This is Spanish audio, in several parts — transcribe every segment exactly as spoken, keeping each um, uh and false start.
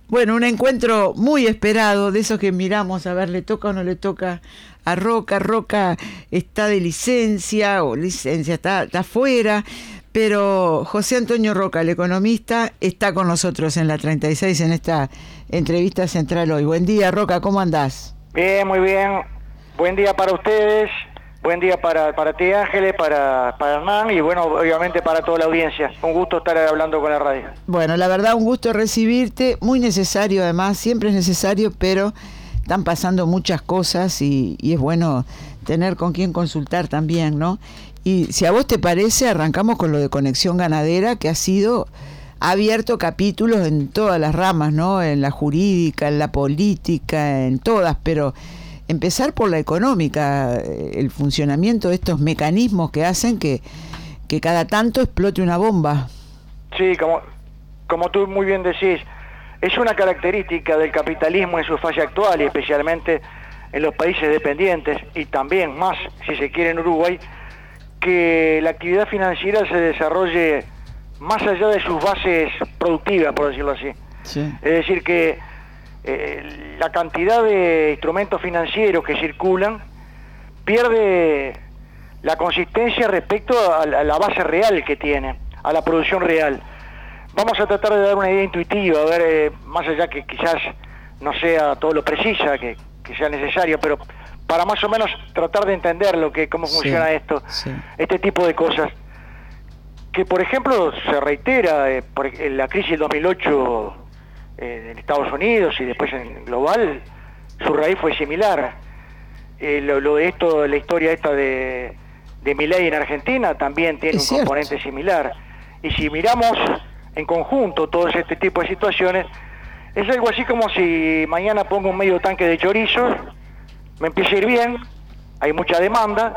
Bueno, un encuentro muy esperado, de esos que miramos a ver, le toca o no le toca a Roca. Roca está de licencia, o licencia, está, está fuera, pero José Antonio Roca, el economista, está con nosotros en la treinta y seis en esta entrevista central hoy. Buen día, Roca, ¿cómo andás? Bien, muy bien. Buen día para ustedes. Buen día para, para ti, Ángeles, para, para Hernán y bueno, obviamente para toda la audiencia. Un gusto estar hablando con la radio. Bueno, la verdad, un gusto recibirte, muy necesario además, siempre es necesario, pero están pasando muchas cosas y, y es bueno tener con quién consultar también, ¿no? Y si a vos te parece, arrancamos con lo de Conexión Ganadera, que ha sido ha abierto capítulos en todas las ramas, ¿no? En la jurídica, en la política, en todas, pero empezar por la económica, el funcionamiento de estos mecanismos que hacen que, que cada tanto explote una bomba. Sí, como, como tú muy bien decís, es una característica del capitalismo en su fase actual y especialmente en los países dependientes y también más, si se quiere, en Uruguay, que la actividad financiera se desarrolle más allá de sus bases productivas, por decirlo así. Sí. Es decir, que Eh, la cantidad de instrumentos financieros que circulan pierde la consistencia respecto a, a la base real que tiene, a la producción real. Vamos a tratar de dar una idea intuitiva, a ver, eh, más allá que quizás no sea todo lo precisa, que, que sea necesario, pero para más o menos tratar de entender lo que, cómo funciona sí, esto, sí. este tipo de cosas. Que por ejemplo se reitera eh, por la crisis del dos mil ocho en Estados Unidos y después en global, su raíz fue similar. Eh, lo, lo de esto, la historia esta de, de Milei en Argentina también tiene es un cierto. componente similar. Y si miramos en conjunto todos este tipo de situaciones, es algo así como si mañana pongo un medio tanque de chorizos, me empieza a ir bien, hay mucha demanda,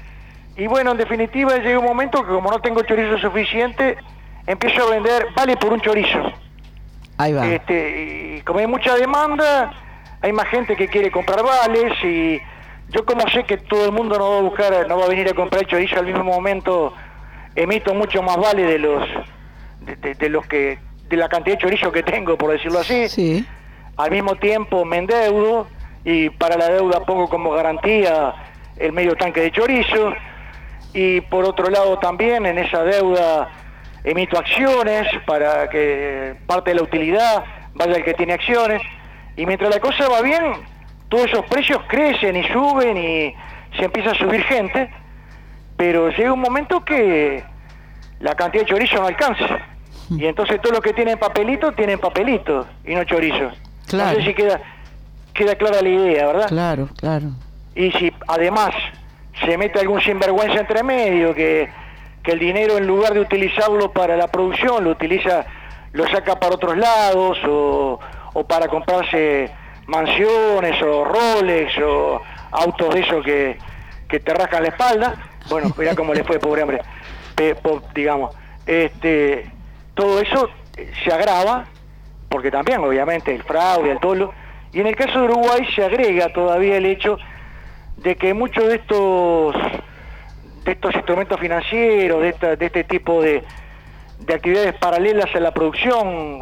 y bueno, en definitiva llega un momento que como no tengo chorizo suficiente, empiezo a vender, vale por un chorizo. Ahí va. Este, y como hay mucha demanda, hay más gente que quiere comprar vales y yo como sé que todo el mundo no va a buscar, no va a venir a comprar chorizo al mismo momento, emito mucho más vales de los de, de, de los que de la cantidad de chorizo que tengo, por decirlo así. Sí. Al mismo tiempo me endeudo y para la deuda pongo como garantía el medio tanque de chorizo y por otro lado también en esa deuda emito acciones para que parte de la utilidad vaya al que tiene acciones y mientras la cosa va bien todos esos precios crecen y suben y se empieza a subir gente, pero llega un momento que la cantidad de chorizo no alcanza y entonces todos los que tienen papelito tienen papelito y no chorizo. Claro. No sé si queda, queda clara la idea, ¿verdad? Claro, claro. Y si además se mete algún sinvergüenza entre medio que que el dinero en lugar de utilizarlo para la producción, lo utiliza, lo saca para otros lados, o, o para comprarse mansiones, o Rolex, o autos de esos que, que te rascan la espalda. Bueno, mirá cómo le fue, pobre hombre, Pe, po, digamos. Este, todo eso se agrava, porque también, obviamente, el fraude, el tolo, y en el caso de Uruguay se agrega todavía el hecho de que muchos de estos de estos instrumentos financieros, de, esta, de este tipo de, de actividades paralelas a la producción,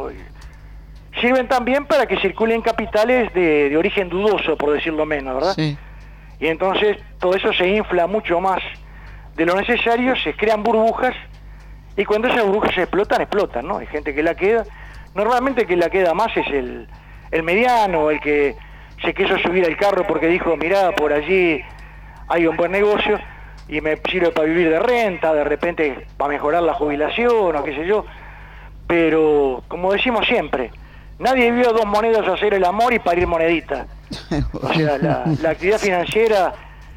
sirven también para que circulen capitales de, de origen dudoso, por decirlo menos, ¿verdad? Sí. Y entonces todo eso se infla mucho más de lo necesario, se crean burbujas, y cuando esas burbujas se explotan, explotan, ¿no? Hay gente que la queda, normalmente el que la queda más es el, el mediano, el que se quiso subir al carro porque dijo, mirá, por allí hay un buen negocio, y me sirve para vivir de renta, de repente para mejorar la jubilación o qué sé yo, pero como decimos siempre, nadie vio a dos monedas hacer el amor y parir monedita. O sea, la, la actividad financiera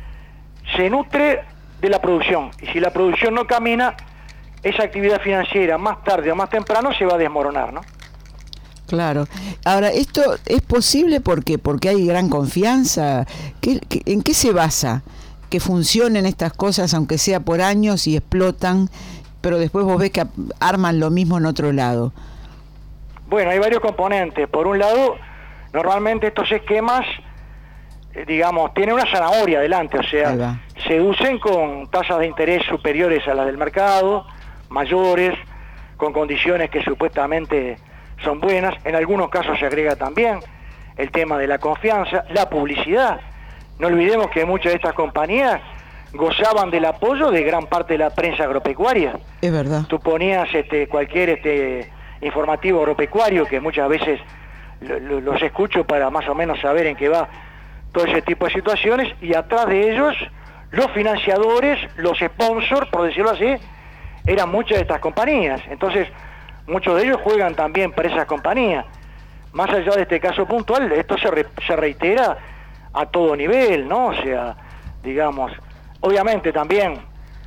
se nutre de la producción, y si la producción no camina, esa actividad financiera más tarde o más temprano se va a desmoronar, ¿no? Claro. Ahora, ¿esto es posible porque porque hay gran confianza? ¿Qué, qué, ¿En qué se basa que funcionen estas cosas, aunque sea por años y explotan, pero después vos ves que arman lo mismo en otro lado? Bueno, hay varios componentes. Por un lado, normalmente estos esquemas, eh, digamos, tienen una zanahoria adelante, o sea, se usen con tasas de interés superiores a las del mercado, mayores, con condiciones que supuestamente son buenas. En algunos casos se agrega también el tema de la confianza, la publicidad. No olvidemos que muchas de estas compañías gozaban del apoyo de gran parte de la prensa agropecuaria. Es verdad. Tú ponías este, cualquier este, informativo agropecuario, que muchas veces lo, lo, los escucho para más o menos saber en qué va todo ese tipo de situaciones, y atrás de ellos, los financiadores, los sponsors, por decirlo así, eran muchas de estas compañías. Entonces, muchos de ellos juegan también para esas compañías. Más allá de este caso puntual, esto se, re, se reitera a todo nivel, ¿no? O sea, digamos, obviamente también,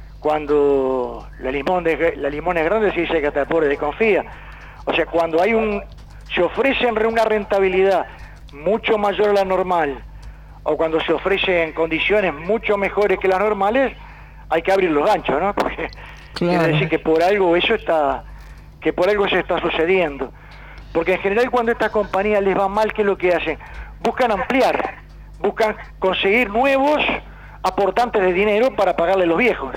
cuando la limón, de, la limón es grande, se dice que hasta el pobre desconfía. O sea, cuando hay un, se ofrecen una rentabilidad mucho mayor a la normal, o cuando se ofrecen condiciones mucho mejores que las normales, hay que abrir los ganchos, ¿no? Porque claro, quiere decir que por algo eso está, que por algo eso está sucediendo. Porque en general cuando a estas compañías les va mal, ¿qué es lo que hacen? Buscan ampliar, buscan conseguir nuevos aportantes de dinero para pagarle a los viejos.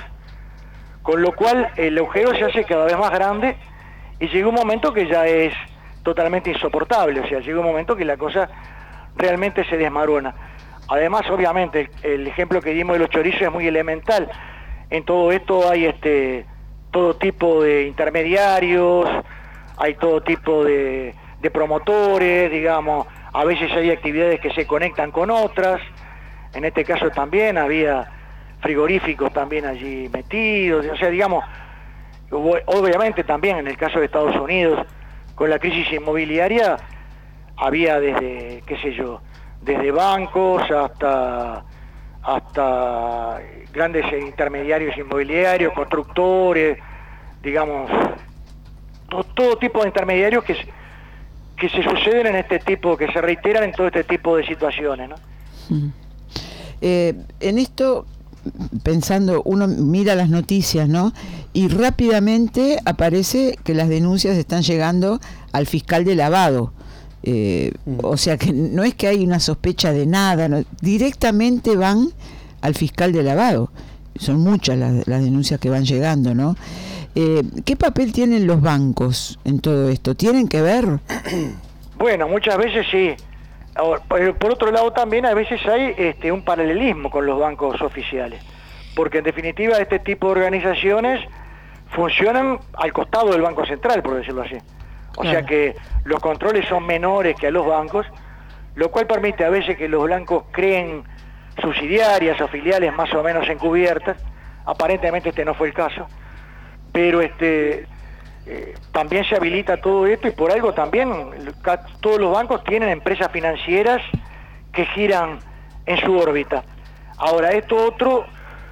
Con lo cual el agujero se hace cada vez más grande y llega un momento que ya es totalmente insoportable. O sea, llega un momento que la cosa realmente se desmarona. Además, obviamente, el, el ejemplo que dimos de los chorizos es muy elemental. En todo esto hay este todo tipo de intermediarios, hay todo tipo de, de promotores, digamos, a veces hay actividades que se conectan con otras. En este caso también había frigoríficos también allí metidos, o sea, digamos, obviamente también en el caso de Estados Unidos, con la crisis inmobiliaria, había desde, qué sé yo, desde bancos hasta hasta grandes intermediarios inmobiliarios, constructores, digamos, todo, todo tipo de intermediarios que, que se suceden en este tipo, que se reiteran en todo este tipo de situaciones, ¿no? Mm. Eh, en esto, pensando, uno mira las noticias, ¿no? Y rápidamente aparece que las denuncias están llegando al fiscal de lavado. Eh, mm. O sea que no es que hay una sospecha de nada, no, directamente van al fiscal de lavado. Son muchas las, las denuncias que van llegando, ¿no? Eh, ¿Qué papel tienen los bancos en todo esto? ¿Tienen que ver? Bueno, muchas veces sí. Ahora, por, por otro lado también a veces hay este, un paralelismo con los bancos oficiales, porque en definitiva este tipo de organizaciones funcionan al costado del Banco Central, por decirlo así. O claro. sea que los controles son menores que a los bancos, lo cual permite a veces que los bancos creen subsidiarias o filiales más o menos encubiertas. Aparentemente este no fue el caso, pero este eh, también se habilita todo esto, y por algo también todos los bancos tienen empresas financieras que giran en su órbita. Ahora, esto otro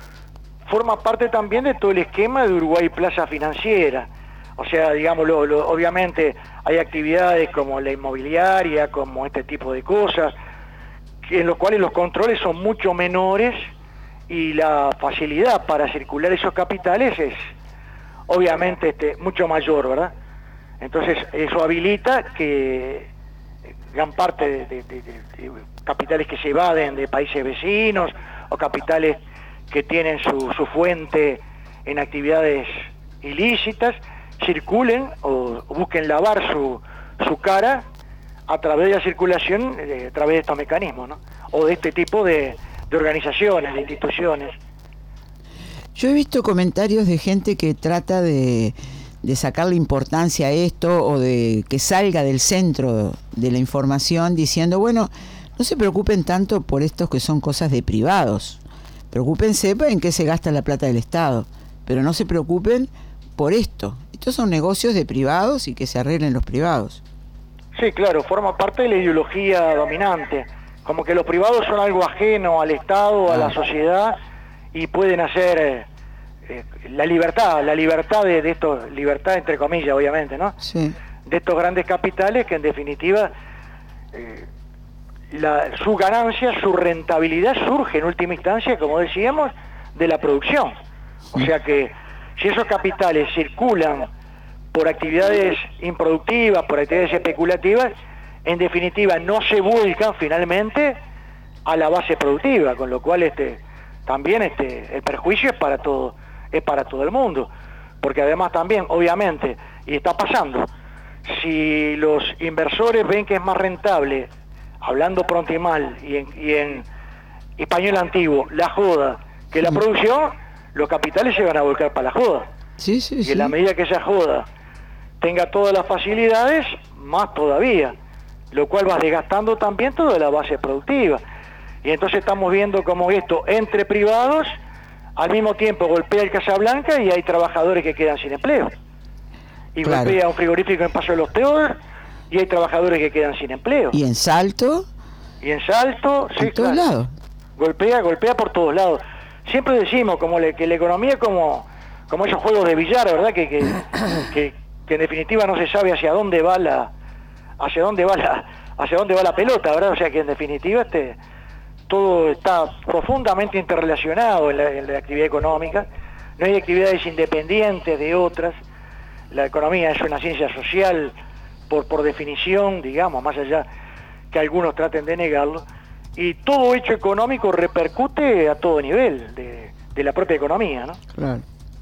forma parte también de todo el esquema de Uruguay Plaza Financiera. O sea, digamos, lo, lo, obviamente hay actividades como la inmobiliaria, como este tipo de cosas, en los cuales los controles son mucho menores y la facilidad para circular esos capitales es obviamente este, mucho mayor, ¿verdad? Entonces eso habilita que gran parte de, de, de, de capitales que se evaden de países vecinos o capitales que tienen su, su fuente en actividades ilícitas circulen o busquen lavar su, su cara a través de la circulación, eh, a través de estos mecanismos, ¿no? O de este tipo de, de organizaciones, de instituciones. Yo he visto comentarios de gente que trata de, de sacarle importancia a esto o de que salga del centro de la información diciendo, bueno, no se preocupen tanto por estos que son cosas de privados, preocúpense en qué se gasta la plata del Estado, pero no se preocupen por esto. Estos son negocios de privados y que se arreglen los privados. Sí, claro, forma parte de la ideología dominante, como que los privados son algo ajeno al Estado, a la sociedad, y pueden hacer eh, eh, la libertad, la libertad de, de estos, libertad entre comillas, obviamente, ¿no? Sí. De estos grandes capitales que en definitiva eh, la, su ganancia, su rentabilidad surge en última instancia, como decíamos, de la producción. O sea que si esos capitales circulan por actividades improductivas, por actividades especulativas, en definitiva no se vuelcan finalmente a la base productiva, con lo cual este también este el perjuicio es para todo, es para todo el mundo, porque además también, obviamente, y está pasando, si los inversores ven que es más rentable, hablando pronto y mal, y en, y en español antiguo, la joda, que la producción, los capitales se van a volcar para la joda. Sí, sí, y sí. en la medida que esa joda tenga todas las facilidades, más todavía, lo cual va desgastando también toda la base productiva. Y entonces estamos viendo como esto, entre privados, al mismo tiempo golpea el Casablanca y hay trabajadores que quedan sin empleo. Y Claro. golpea un frigorífico en Paso de los Teos y hay trabajadores que quedan sin empleo. Y en Salto, Y en Salto, sí, en todos claro. lados. Golpea, golpea por todos lados. Siempre decimos como le, que la economía es como, como esos juegos de billar, ¿verdad? Que, que, que, que en definitiva no se sabe hacia dónde va la, hacia dónde va la, hacia dónde va la pelota, ¿verdad? O sea que en definitiva este, todo está profundamente interrelacionado en la, en la actividad económica. No hay actividades independientes de otras. La economía es una ciencia social por, por definición, digamos, más allá que algunos traten de negarlo. Y todo hecho económico repercute a todo nivel de, de la propia economía, ¿no? Claro.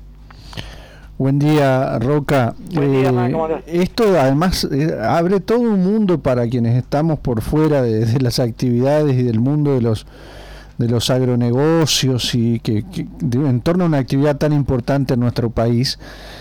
Buen día, Roca. Buen día, Eh, man, ¿cómo andás? esto además eh, abre todo un mundo para quienes estamos por fuera de, de las actividades y del mundo de los de los agronegocios y que, que de, en torno a una actividad tan importante en nuestro país,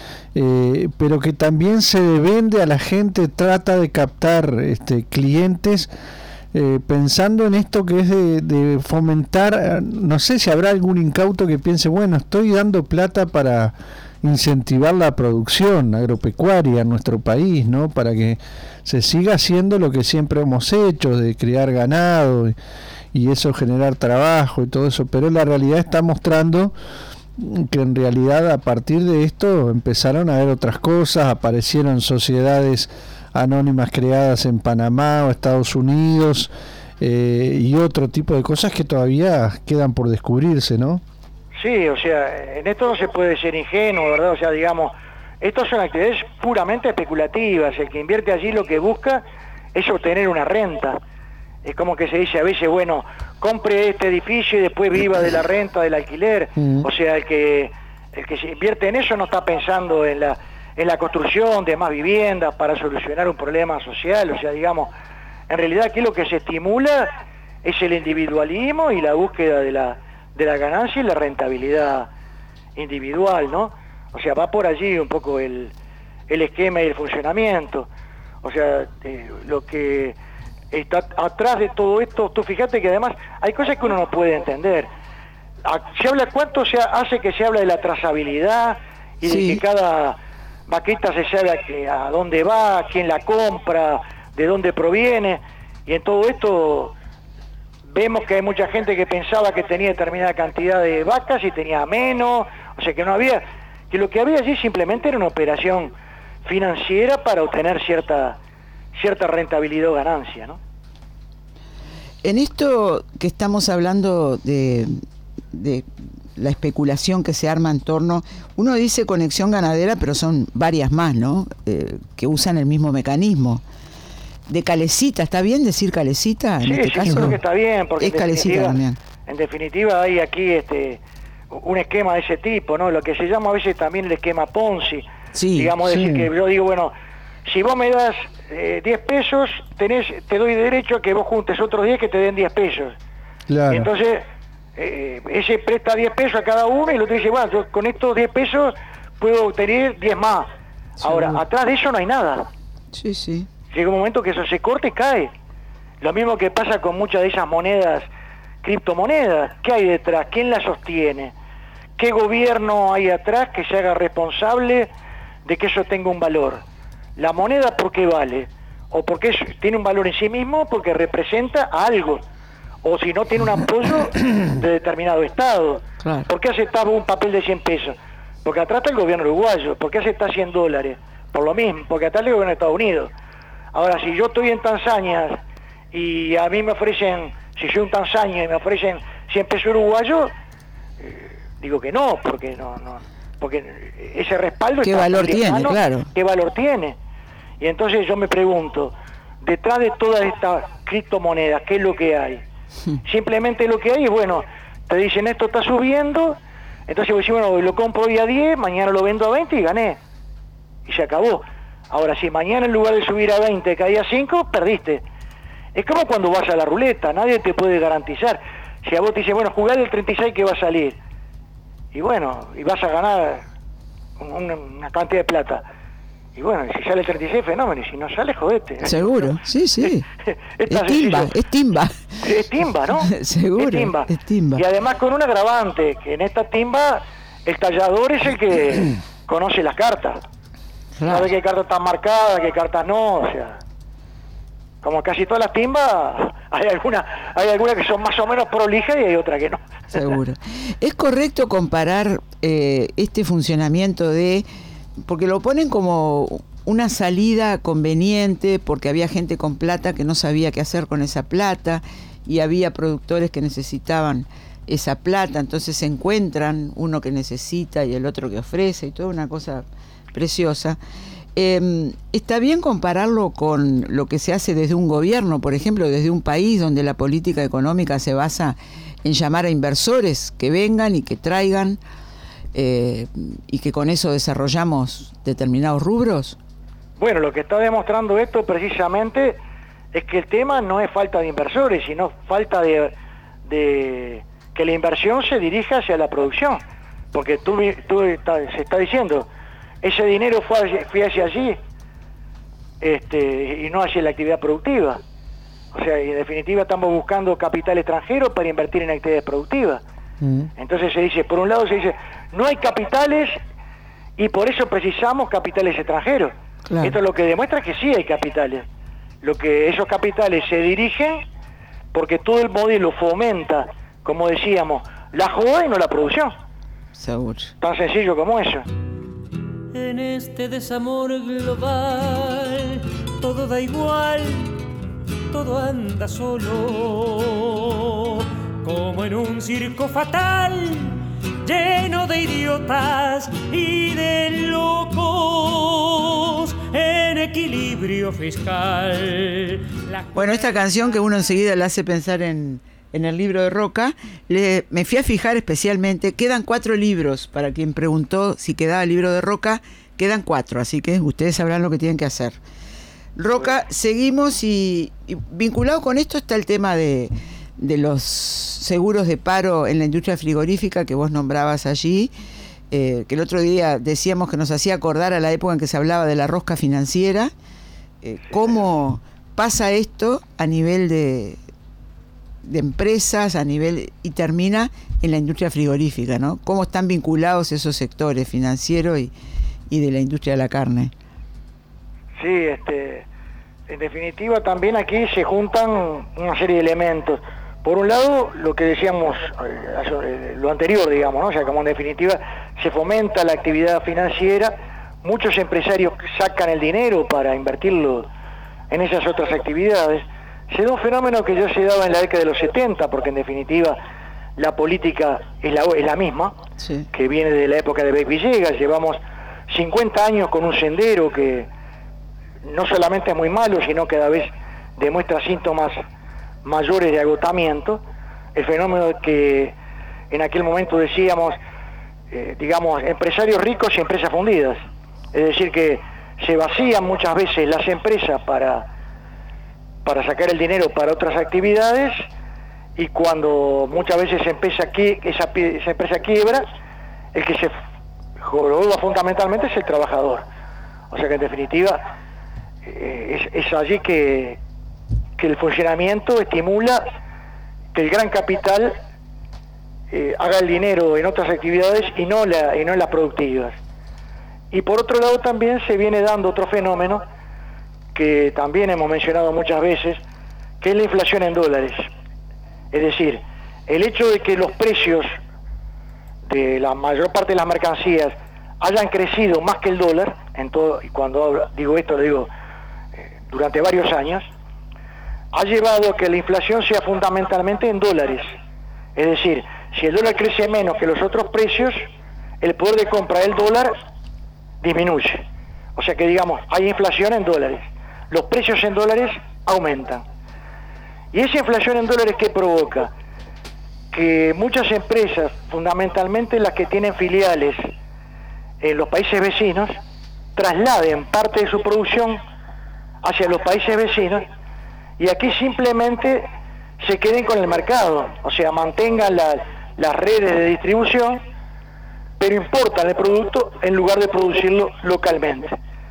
eh, pero que también se vende a la gente, trata de captar este, clientes. Eh, pensando en esto que es de, de fomentar, no sé si habrá algún incauto que piense, bueno, estoy dando plata para incentivar la producción agropecuaria en nuestro país, ¿no? Para que se siga haciendo lo que siempre hemos hecho, de criar ganado y, y eso generar trabajo y todo eso, pero la realidad está mostrando que en realidad a partir de esto empezaron a haber otras cosas, aparecieron sociedades anónimas creadas en Panamá o Estados Unidos eh, y otro tipo de cosas que todavía quedan por descubrirse, ¿no? Sí, o sea, en esto no se puede ser ingenuo, ¿verdad? O sea, digamos, estas son actividades puramente especulativas. El que invierte allí lo que busca es obtener una renta. Es como que se dice a veces, bueno, compre este edificio y después viva de la renta del alquiler. Mm. O sea, el que el que se invierte en eso no está pensando en la en la construcción de más viviendas para solucionar un problema social. O sea, digamos, en realidad aquí lo que se estimula es el individualismo y la búsqueda de la de la ganancia y la rentabilidad individual, ¿no? O sea, va por allí un poco el, el esquema y el funcionamiento. O sea, eh, lo que está atrás de todo esto, tú fíjate que además hay cosas que uno no puede entender. A- Se habla, ¿cuánto se hace que se habla de la trazabilidad y Sí. de que cada vaquita se sabe a, que- a dónde va, quién la compra, de dónde proviene? Y en todo esto vemos que hay mucha gente que pensaba que tenía determinada cantidad de vacas y tenía menos, o sea que no había, que lo que había allí simplemente era una operación financiera para obtener cierta cierta rentabilidad o ganancia, ¿no? En esto que estamos hablando de, de la especulación que se arma en torno, uno dice conexión ganadera, pero son varias más, ¿no? Eh, que usan el mismo mecanismo. De Calecita, ¿está bien decir Calecita en Sí, este sí, caso? yo creo que está bien, porque es en Calecita definitiva, también. en definitiva hay aquí este un esquema de ese tipo, ¿no? Lo que se llama a veces también el esquema Ponzi. Sí, digamos, sí. decir que yo digo, bueno, si vos me das eh, diez pesos, tenés, te doy derecho a que vos juntes otros diez que te den diez pesos. Claro. Y entonces, eh, ese presta diez pesos a cada uno y el otro dice, bueno, yo con estos diez pesos puedo obtener diez más. Sí. Ahora, atrás de eso no hay nada. Sí, sí. Llega un momento que eso se corta y cae. Lo mismo que pasa con muchas de esas monedas, criptomonedas. ¿Qué hay detrás? ¿Quién las sostiene? ¿Qué gobierno hay atrás que se haga responsable de que eso tenga un valor? La moneda, ¿por qué vale? O porque es- tiene un valor en sí mismo, porque representa algo. O si no, tiene un apoyo de determinado Estado. Claro. ¿Por qué aceptaba un papel de cien pesos? Porque atrás está el gobierno uruguayo. ¿Por qué acepta cien dólares? Por lo mismo, porque atrás está el gobierno de Estados Unidos. Ahora, si yo estoy en Tanzania y a mí me ofrecen, si soy un tanzaño y me ofrecen cien pesos uruguayos, eh, digo que no, porque no, no, porque ese respaldo ¿Qué está valor en tiene? mano, Claro. ¿Qué valor tiene? Y entonces yo me pregunto, detrás de todas estas criptomonedas, ¿qué es lo que hay? Simplemente lo que hay es, bueno, te dicen esto está subiendo, entonces vos decís, bueno, lo compro hoy a diez, mañana lo vendo a veinte y gané. Y se acabó. Ahora, si mañana en lugar de subir a veinte caía a cinco, perdiste. Es como cuando vas a la ruleta, nadie te puede garantizar. Si a vos te dicen, bueno, jugá el treinta y seis que va a salir. Y bueno, y vas a ganar una, una cantidad de plata. Y bueno, si sale el treinta y seis, fenómeno. Y si no sale, jodete. Seguro, sí, sí. es, es timba, es timba. Es timba, ¿no? Seguro, es timba. es timba. Y además con un agravante, que en esta timba el tallador es el que conoce las cartas. Claro. Sabe qué cartas están marcadas, qué cartas no, o sea... Como casi todas las timbas, hay algunas hay algunas que son más o menos prolijas y hay otras que no. Seguro. ¿Es correcto comparar eh, este funcionamiento de... porque lo ponen como una salida conveniente, porque había gente con plata que no sabía qué hacer con esa plata, y había productores que necesitaban esa plata, entonces se encuentran uno que necesita y el otro que ofrece, y toda una cosa preciosa. Eh, ¿Está bien compararlo con lo que se hace desde un gobierno, por ejemplo, desde un país donde la política económica se basa en llamar a inversores que vengan y que traigan eh, y que con eso desarrollamos determinados rubros? Bueno, lo que está demostrando esto precisamente es que el tema no es falta de inversores, sino falta de, de que la inversión se dirija hacia la producción, porque tú, tú está, se está diciendo... Ese dinero fue, fue hacia allí este, y no hacia la actividad productiva. O sea, en definitiva estamos buscando capital extranjero para invertir en actividades productivas. Mm. Entonces se dice, por un lado se dice, no hay capitales y por eso precisamos capitales extranjeros. Claro. Esto lo que demuestra que sí hay capitales. Lo que esos capitales se dirigen porque todo el modelo fomenta, como decíamos, la joda y no la producción. Seguro. Tan sencillo como eso. En este desamor global, todo da igual, todo anda solo, como en un circo fatal, lleno de idiotas y de locos, en equilibrio fiscal. La... Bueno, esta canción que uno enseguida le hace pensar en... en el libro de Roca, le, me fui a fijar especialmente, quedan cuatro libros, para quien preguntó si quedaba el libro de Roca, quedan cuatro, así que ustedes sabrán lo que tienen que hacer. Roca, seguimos y, y vinculado con esto está el tema de, de los seguros de paro en la industria frigorífica que vos nombrabas allí, eh, que el otro día decíamos que nos hacía acordar a la época en que se hablaba de la rosca financiera. Eh, ¿Cómo pasa esto a nivel de... de empresas a nivel y termina en la industria frigorífica, ¿no? ¿Cómo están vinculados esos sectores financieros y, y de la industria de la carne? Sí, este, en definitiva también aquí se juntan una serie de elementos. Por un lado, lo que decíamos, eh, lo anterior, digamos, ¿no? O sea, como en definitiva se fomenta la actividad financiera, muchos empresarios sacan el dinero para invertirlo en esas otras actividades. Se da un fenómeno que ya se daba en la década de los setenta, porque en definitiva la política es la, es la misma, sí, que viene de la época de Beck Villegas. Llevamos cincuenta años con un sendero que no solamente es muy malo, sino que cada vez demuestra síntomas mayores de agotamiento. El fenómeno que en aquel momento decíamos, eh, digamos, empresarios ricos y empresas fundidas. Es decir, que se vacían muchas veces las empresas para... para sacar el dinero para otras actividades, y cuando muchas veces empieza aquí, esa, esa empresa quiebra, el que se joroba fundamentalmente es el trabajador. O sea que en definitiva eh, es, es allí que, que el funcionamiento estimula que el gran capital eh, haga el dinero en otras actividades y no, la, y no en las productivas. Y por otro lado también se viene dando otro fenómeno que también hemos mencionado muchas veces, que es la inflación en dólares. Es decir, el hecho de que los precios de la mayor parte de las mercancías hayan crecido más que el dólar, en todo, y cuando hablo, digo esto lo digo eh, durante varios años, ha llevado a que la inflación sea fundamentalmente en dólares. Es decir, si el dólar crece menos que los otros precios, el poder de compra del dólar disminuye. O sea que digamos, hay inflación en dólares. Los precios en dólares aumentan. Y esa inflación en dólares, ¿qué provoca? Que muchas empresas, fundamentalmente las que tienen filiales en los países vecinos, trasladen parte de su producción hacia los países vecinos y aquí simplemente se queden con el mercado, o sea, mantengan la, las redes de distribución, pero importan el producto en lugar de producirlo localmente.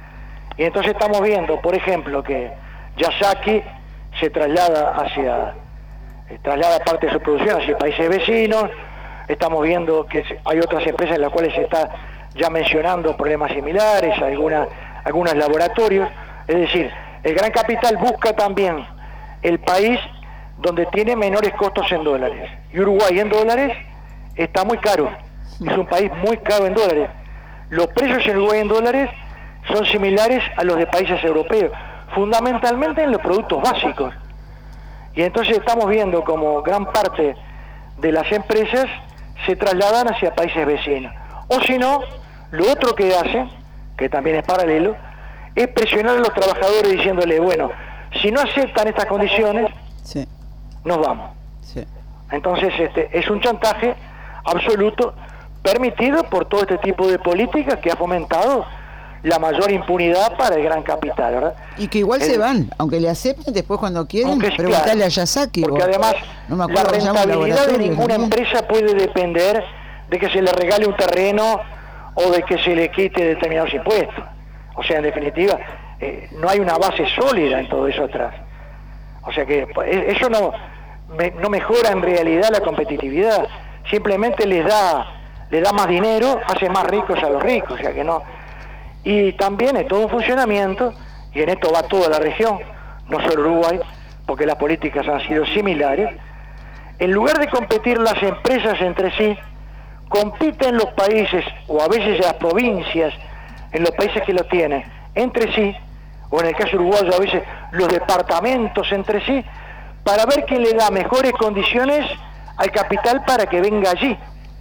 Y entonces estamos viendo, por ejemplo, que Yazaki se traslada hacia, eh, traslada parte de su producción hacia países vecinos. Estamos viendo que hay otras empresas en las cuales se está ya mencionando problemas similares, algunas, algunos laboratorios. Es decir, el gran capital busca también el país donde tiene menores costos en dólares. Y Uruguay en dólares está muy caro. Es un país muy caro en dólares. Los precios en Uruguay en dólares son similares a los de países europeos, fundamentalmente en los productos básicos. Y entonces estamos viendo como gran parte de las empresas se trasladan hacia países vecinos. O si no, lo otro que hacen, que también es paralelo, es presionar a los trabajadores diciéndole, bueno, si no aceptan estas condiciones, sí, nos vamos. Sí. Entonces este es un chantaje absoluto permitido por todo este tipo de políticas que ha fomentado la mayor impunidad para el gran capital, ¿verdad? Y que igual el, se van, aunque le acepten, después cuando quieren, preguntarle claro, a Yazaki. Porque o, además no la rentabilidad de ninguna ¿no? empresa puede depender de que se le regale un terreno o de que se le quite determinados impuestos. O sea, en definitiva, eh, no hay una base sólida en todo eso atrás. O sea que eso no, me, no mejora en realidad la competitividad, simplemente les da, les da más dinero, hace más ricos a los ricos, o sea que no. Y también es todo un funcionamiento, y en esto va toda la región, no solo Uruguay, porque las políticas han sido similares. En lugar de competir las empresas entre sí, compiten los países, o a veces las provincias, en los países que lo tienen, entre sí, o en el caso uruguayo a veces los departamentos entre sí, para ver quién le da mejores condiciones al capital para que venga allí.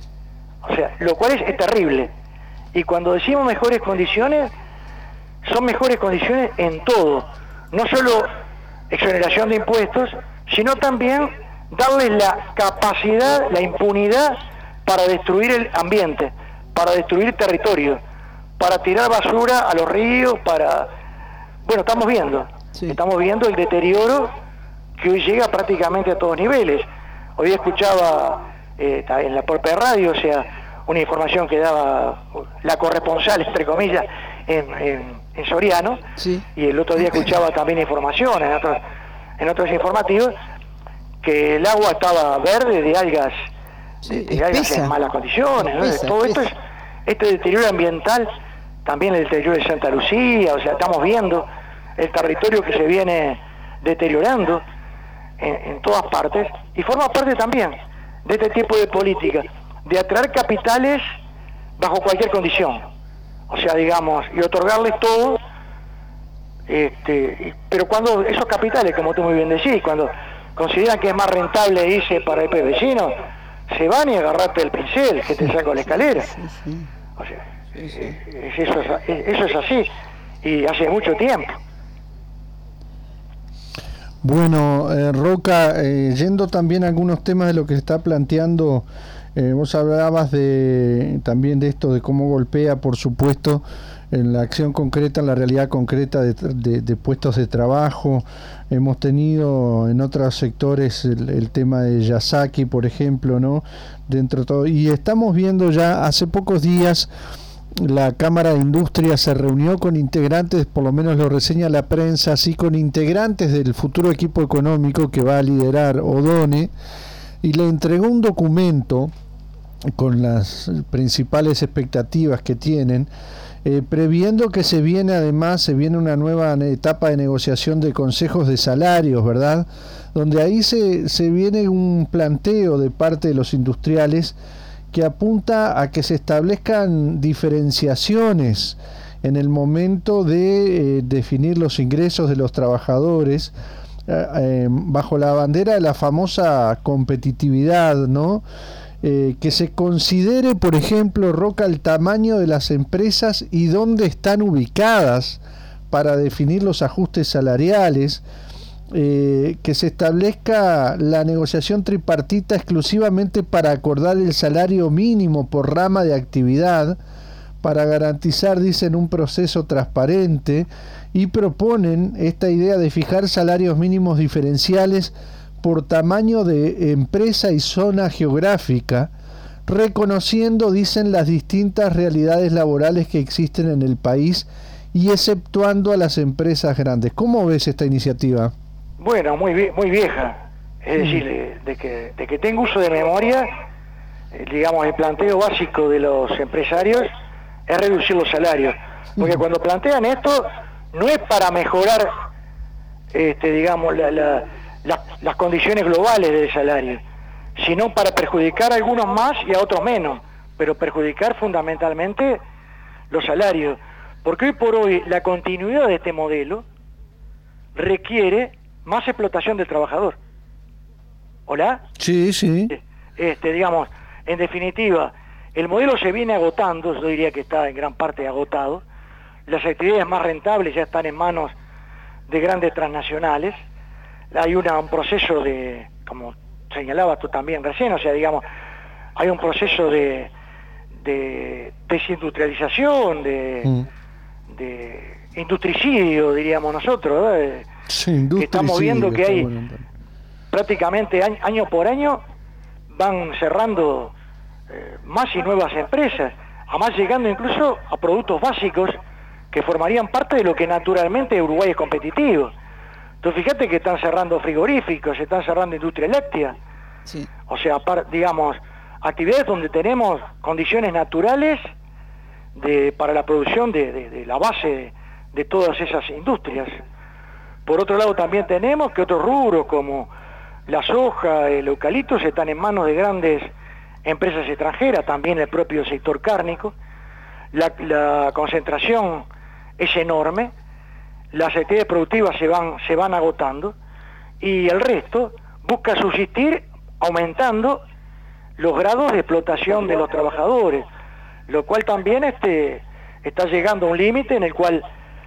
O sea, lo cual es, es terrible. Y cuando decimos mejores condiciones, son mejores condiciones en todo. No solo exoneración de impuestos, sino también darles la capacidad, la impunidad para destruir el ambiente, para destruir territorio, para tirar basura a los ríos, para... Bueno, estamos viendo, sí. estamos viendo el deterioro que hoy llega prácticamente a todos niveles. Hoy escuchaba eh, en la propia radio, o sea, una información que daba la corresponsal, entre comillas, en, en, en Soriano, sí. y el otro día escuchaba también información en otros, en otros informativos, que el agua estaba verde de algas, sí, de, de algas en malas condiciones, ¿no? Espesa, todo esto es, este deterioro ambiental, también el deterioro de Santa Lucía, o sea, estamos viendo el territorio que se viene deteriorando en, en todas partes, y forma parte también de este tipo de política, de atraer capitales bajo cualquier condición, o sea, digamos, y otorgarles todo, este, pero cuando esos capitales, como tú muy bien decís, cuando consideran que es más rentable irse para el país vecino, se van y agarrarte el pincel que te saca la escalera. Sí, sí. O sea, sí, sí. Es, eso, es, eso es así, y hace mucho tiempo. Bueno, eh, Roca, eh, yendo también a algunos temas de lo que se está planteando, eh, vos hablabas de también de esto, de cómo golpea, por supuesto, en la acción concreta, en la realidad concreta de, de, de puestos de trabajo. Hemos tenido en otros sectores el, el tema de Yazaki, por ejemplo, ¿no? Dentro de todo, y estamos viendo ya hace pocos días la Cámara de Industria se reunió con integrantes, por lo menos lo reseña la prensa, así con integrantes del futuro equipo económico que va a liderar Odone, y le entregó un documento con las principales expectativas que tienen, eh, previendo que se viene además, se viene una nueva etapa de negociación de consejos de salarios, ¿verdad? Donde ahí se, se viene un planteo de parte de los industriales que apunta a que se establezcan diferenciaciones en el momento de eh, definir los ingresos de los trabajadores, eh, eh, bajo la bandera de la famosa competitividad, ¿no? Eh, que se considere, por ejemplo, Roca, el tamaño de las empresas y dónde están ubicadas para definir los ajustes salariales, eh, que se establezca la negociación tripartita exclusivamente para acordar el salario mínimo por rama de actividad, para garantizar, dicen, un proceso transparente, y proponen esta idea de fijar salarios mínimos diferenciales por tamaño de empresa y zona geográfica, reconociendo, dicen, las distintas realidades laborales que existen en el país y exceptuando a las empresas grandes. ¿Cómo ves esta iniciativa? Bueno, muy vie- muy vieja. Es decir, de, de que, de que tengo uso de memoria, eh, digamos, el planteo básico de los empresarios es reducir los salarios. Porque cuando plantean esto, no es para mejorar, este, digamos, la, la, la, las condiciones globales del salario, sino para perjudicar a algunos más y a otros menos, pero perjudicar fundamentalmente los salarios. Porque hoy por hoy la continuidad de este modelo requiere más explotación del trabajador. ¿Hola? Sí, sí. Este, digamos, en definitiva, el modelo se viene agotando, yo diría que está en gran parte agotado. Las actividades más rentables ya están en manos de grandes transnacionales. Hay una, un proceso de, como señalabas tú también recién, o sea, digamos, hay un proceso de, de desindustrialización, de, mm. de industricidio, diríamos nosotros, ¿verdad? Sí, que estamos viendo que hay bueno. prácticamente año, año por año van cerrando eh, más y nuevas empresas, además llegando incluso a productos básicos que formarían parte de lo que naturalmente Uruguay es competitivo. Entonces fíjate que están cerrando frigoríficos, se están cerrando industria láctea, sí. O sea, par, digamos, actividades donde tenemos condiciones naturales de, para la producción de, de, de la base de, de todas esas industrias. Por otro lado también tenemos que otros rubros como la soja, el eucalipto están en manos de grandes empresas extranjeras, también el propio sector cárnico. La, la concentración es enorme, las actividades productivas se van, se van agotando y el resto busca subsistir aumentando los grados de explotación de los trabajadores, lo cual también este, está llegando a un límite en el cual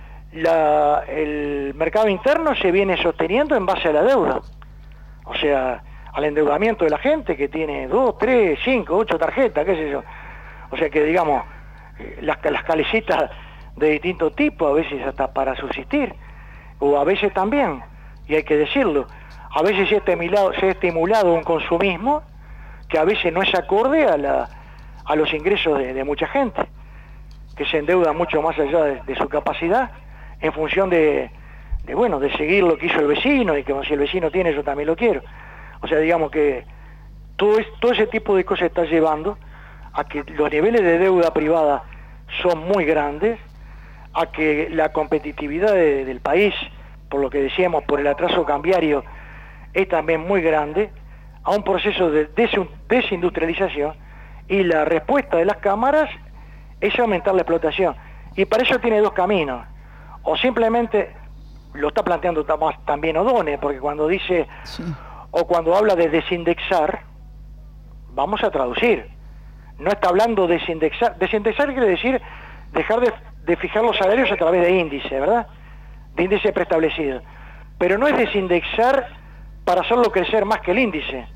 La, el mercado interno se viene sosteniendo en base a la deuda, o sea, al endeudamiento de la gente que tiene dos, tres, cinco, ocho tarjetas, qué sé yo. O sea que, digamos, las, las calecitas de distinto tipo, a veces hasta para subsistir, o a veces también, y hay que decirlo, a veces se ha estimulado, se ha estimulado un consumismo que a veces no es acorde a, la, a los ingresos de, de mucha gente, que se endeuda mucho más allá de, de su capacidad, en función de, de, bueno, de seguir lo que hizo el vecino, y que si el vecino tiene, yo también lo quiero. O sea, digamos que todo, es, todo ese tipo de cosas está llevando a que los niveles de deuda privada son muy grandes, a que la competitividad de, del país, por lo que decíamos, por el atraso cambiario, es también muy grande, a un proceso de desindustrialización, y la respuesta de las cámaras es aumentar la explotación. Y para eso tiene dos caminos. O simplemente lo está planteando también O'Donnell, porque cuando dice, sí. o cuando habla de desindexar, vamos a traducir. No está hablando de desindexar. Desindexar quiere decir dejar de, de fijar los salarios a través de índice, ¿verdad? De índice preestablecido. Pero no es desindexar para hacerlo crecer más que el índice,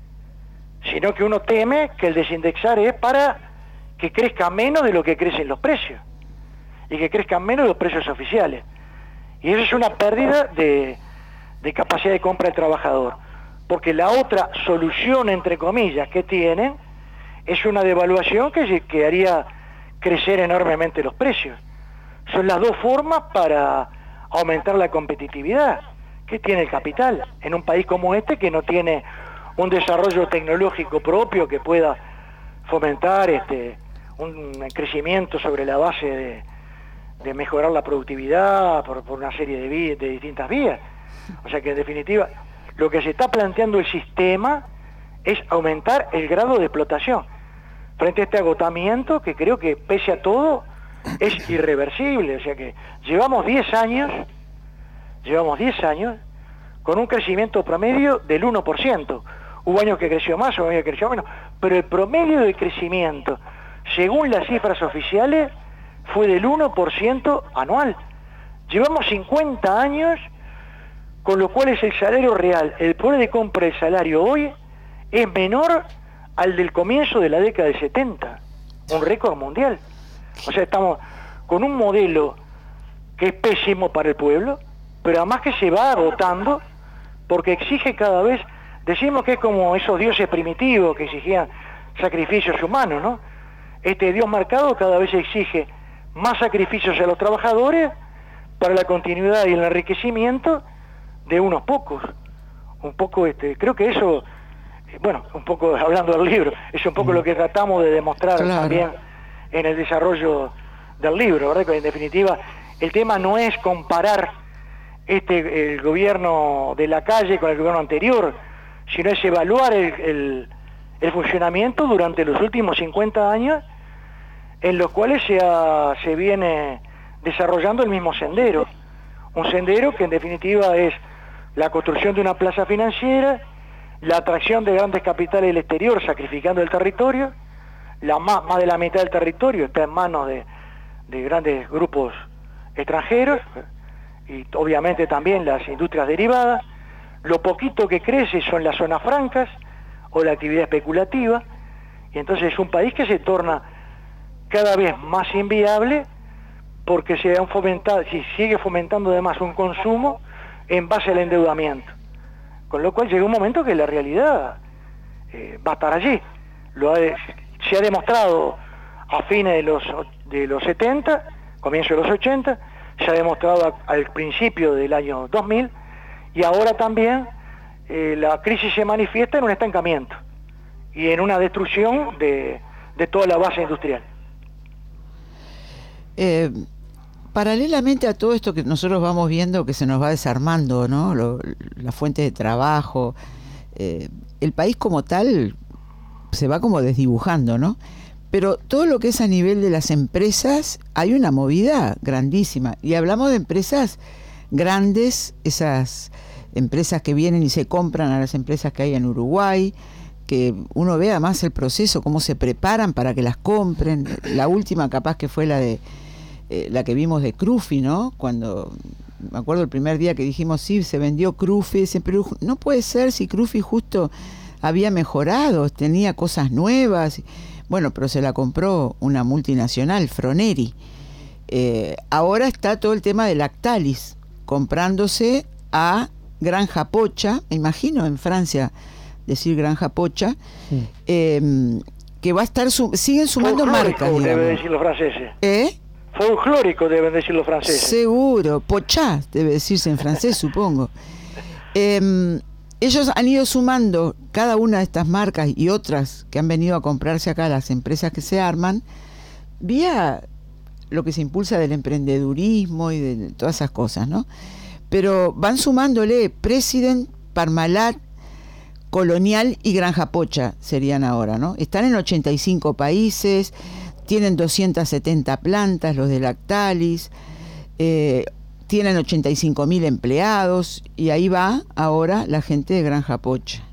sino que uno teme que el desindexar es para que crezca menos de lo que crecen los precios, y que crezcan menos los precios oficiales. Y eso es una pérdida de, de capacidad de compra del trabajador, porque la otra solución, entre comillas, que tienen es una devaluación que, que haría crecer enormemente los precios. Son las dos formas para aumentar la competitividad que tiene el capital en un país como este, que no tiene un desarrollo tecnológico propio que pueda fomentar este un crecimiento sobre la base de de mejorar la productividad por, por una serie de, vías, de distintas vías. O sea que en definitiva lo que se está planteando el sistema es aumentar el grado de explotación frente a este agotamiento que creo que pese a todo es irreversible. O sea que llevamos diez años, llevamos diez años con un crecimiento promedio del uno por ciento. Hubo años que creció más, hubo años que creció menos, pero el promedio de crecimiento, según las cifras oficiales, fue del uno por ciento anual. Llevamos cincuenta años, con lo cual es el salario real, el poder de compra del salario hoy es menor al del comienzo de la década del setenta, un récord mundial. O sea, estamos con un modelo que es pésimo para el pueblo, pero además que se va agotando porque exige cada vez, decimos que es como esos dioses primitivos que exigían sacrificios humanos, ¿no? Este Dios marcado cada vez exige más sacrificios a los trabajadores para la continuidad y el enriquecimiento de unos pocos. Un poco, este, creo que eso, bueno, un poco hablando del libro, es un poco mm. lo que tratamos de demostrar claro. también en el desarrollo del libro, ¿verdad? Que en definitiva el tema no es comparar este el gobierno de la calle con el gobierno anterior, sino es evaluar el, el, el funcionamiento durante los últimos cincuenta años en los cuales se, ha, se viene desarrollando el mismo sendero. Un sendero que en definitiva es la construcción de una plaza financiera, la atracción de grandes capitales del exterior sacrificando el territorio, la más, más de la mitad del territorio está en manos de, de grandes grupos extranjeros, y obviamente también las industrias derivadas. Lo poquito que crece son las zonas francas o la actividad especulativa, y entonces es un país que se torna cada vez más inviable porque se han fomentado, si sigue fomentando además un consumo en base al endeudamiento, con lo cual llega un momento que la realidad eh, va a estar allí. Lo ha, se ha demostrado a fines de los de los setenta, comienzo de los ochenta, se ha demostrado a, al principio del año dos mil, y ahora también eh, la crisis se manifiesta en un estancamiento y en una destrucción de, de toda la base industrial. Eh, paralelamente a todo esto que nosotros vamos viendo que se nos va desarmando, ¿no? Lo, la fuente de trabajo, eh, el país como tal se va como desdibujando, ¿no? Pero todo lo que es a nivel de las empresas, hay una movida grandísima. Y hablamos de empresas grandes, esas empresas que vienen y se compran a las empresas que hay en Uruguay, que uno ve además el proceso, cómo se preparan para que las compren. La última capaz que fue la de eh, la que vimos de Crufi, ¿no? Cuando, me acuerdo el primer día que dijimos, sí, se vendió Crufi, pero no puede ser si Crufi justo había mejorado, tenía cosas nuevas. Bueno, pero se la compró una multinacional, Froneri. Eh, ahora está todo el tema de Lactalis, comprándose a Granja Pocha, me imagino en Francia decir Granja Pocha, sí. eh, que va a estar, su siguen sumando marcas. Folclórico deben decir los franceses. ¿Eh? Folclórico deben decir los franceses. Seguro, Pochá debe decirse en francés, supongo. Eh, ellos han ido sumando cada una de estas marcas y otras que han venido a comprarse acá, las empresas que se arman, vía lo que se impulsa del emprendedurismo y de todas esas cosas, ¿no? Pero van sumándole President, Parmalat, Colonial y Granja Pocha serían ahora, ¿no? Están en ochenta y cinco países, tienen doscientas setenta plantas, los de Lactalis, eh, tienen ochenta y cinco mil empleados, y ahí va ahora la gente de Granja Pocha